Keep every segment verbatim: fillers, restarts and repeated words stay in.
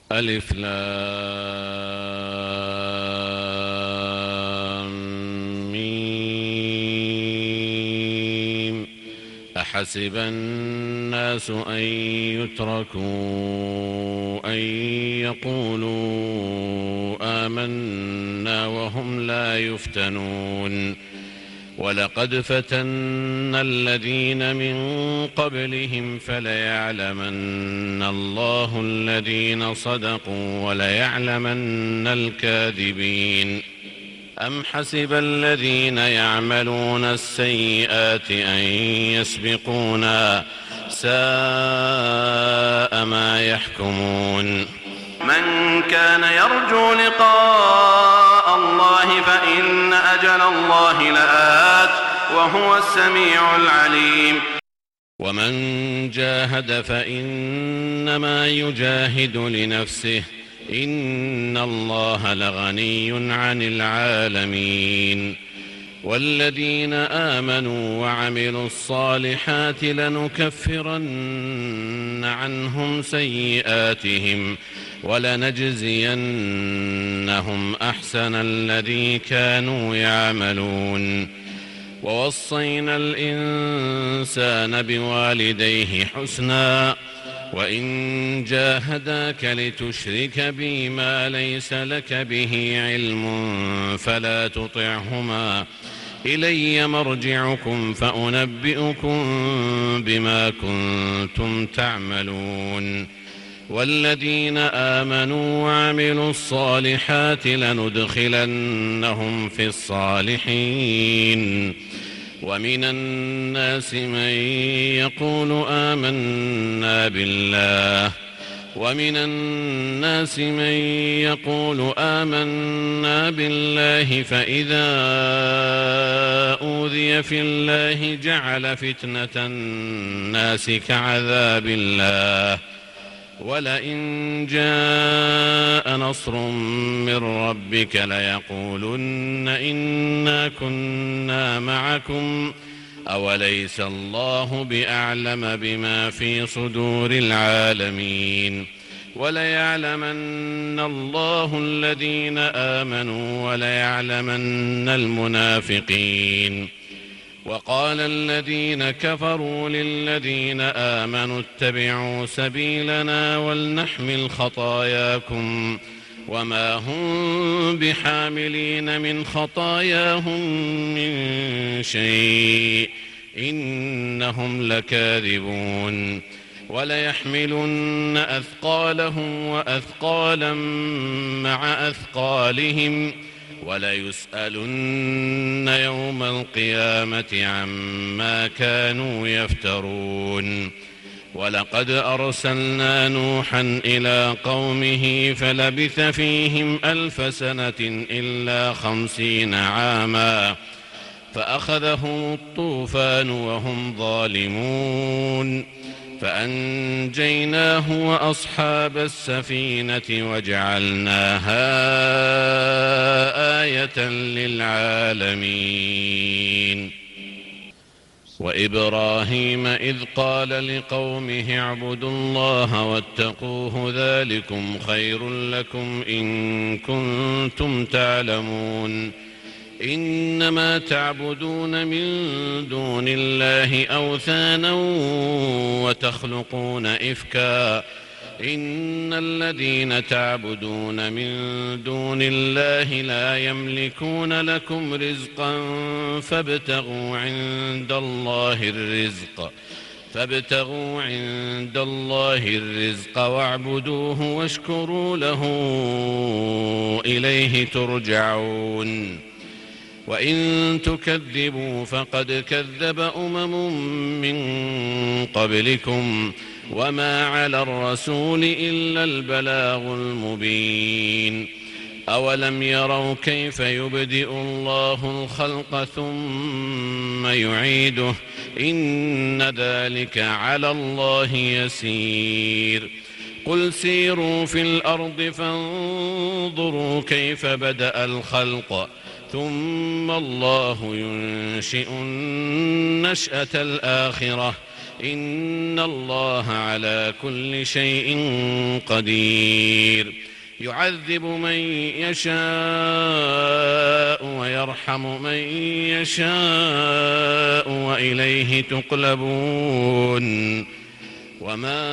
ألف لام ميم. أحسب الناس أن يتركوا أن يقولوا آمنا وهم لا يفتنون. ولقد فتنا الذين من قبلهم فليعلمن الله الذين صدقوا وليعلمن الكاذبين. أم حسب الذين يعملون السيئات أن يسبقونا ساء ما يحكمون. من كان يرجو لقاء الله فإن أجل الله لآت وهو السميع العليم. ومن جاهد فإنما يجاهد لنفسه إن الله لغني عن العالمين. والذين آمنوا وعملوا الصالحات لنكفرن عنهم سيئاتهم ولنجزينهم أحسن الذي كانوا يعملون. ووصينا الإنسان بوالديه حسنا وإن جاهداك لتشرك بي ما ليس لك به علم فلا تطعهما إلي مرجعكم فأنبئكم بما كنتم تعملون. والذين آمنوا وعملوا الصالحات لندخلنهم في الصالحين. ومن الناس من يقول آمنا بالله ومن الناس من يقول آمنا بالله فإذا أوذي في الله جعل فتنة الناس كعذاب الله ولئن جاء نصر من ربك ليقولن إنا كنا معكم أوليس الله بأعلم بما في صدور العالمين. وليعلمن الله الذين آمنوا وليعلمن المنافقين. وقال الذين كفروا للذين آمنوا اتبعوا سبيلنا ولنحمل خطاياكم وما هم بحاملين من خطاياهم من شيء إنهم لكاذبون. وليحملن أثقالهم وأثقالا مع أثقالهم وليسألن يوم القيامة عما كانوا يفترون. ولقد أرسلنا نوحا إلى قومه فلبث فيهم ألف سنة إلا خمسين عاما فأخذهم الطوفان وهم ظالمون فأنجيناه وأصحاب السفينة وجعلناها آية للعالمين. وإبراهيم إذ قال لقومه اعبدوا الله واتقوه ذلكم خير لكم إن كنتم تعلمون. إنما تعبدون من دون الله أوثانا وتخلقون إفكا إن الذين تعبدون من دون الله لا يملكون لكم رزقا فابتغوا عند الله الرزق فابتغوا عند الله الرزق واعبدوه واشكروا له إليه ترجعون. وإن تكذبوا فقد كذب أمم من قبلكم وما على الرسول إلا البلاغ المبين. أولم يروا كيف يبدئ الله الخلق ثم يعيده إن ذلك على الله يسير. قل سيروا في الأرض فانظروا كيف بدأ الخلق ثم الله ينشئ النشأة الآخرة إن الله على كل شيء قدير يعذب من يشاء ويرحم من يشاء وإليه تقلبون وما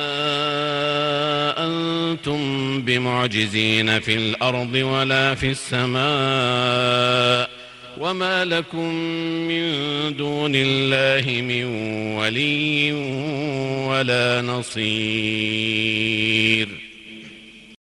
أنتم بمعجزين في الأرض ولا في السماء وما لكم من دون الله من ولي ولا نصير.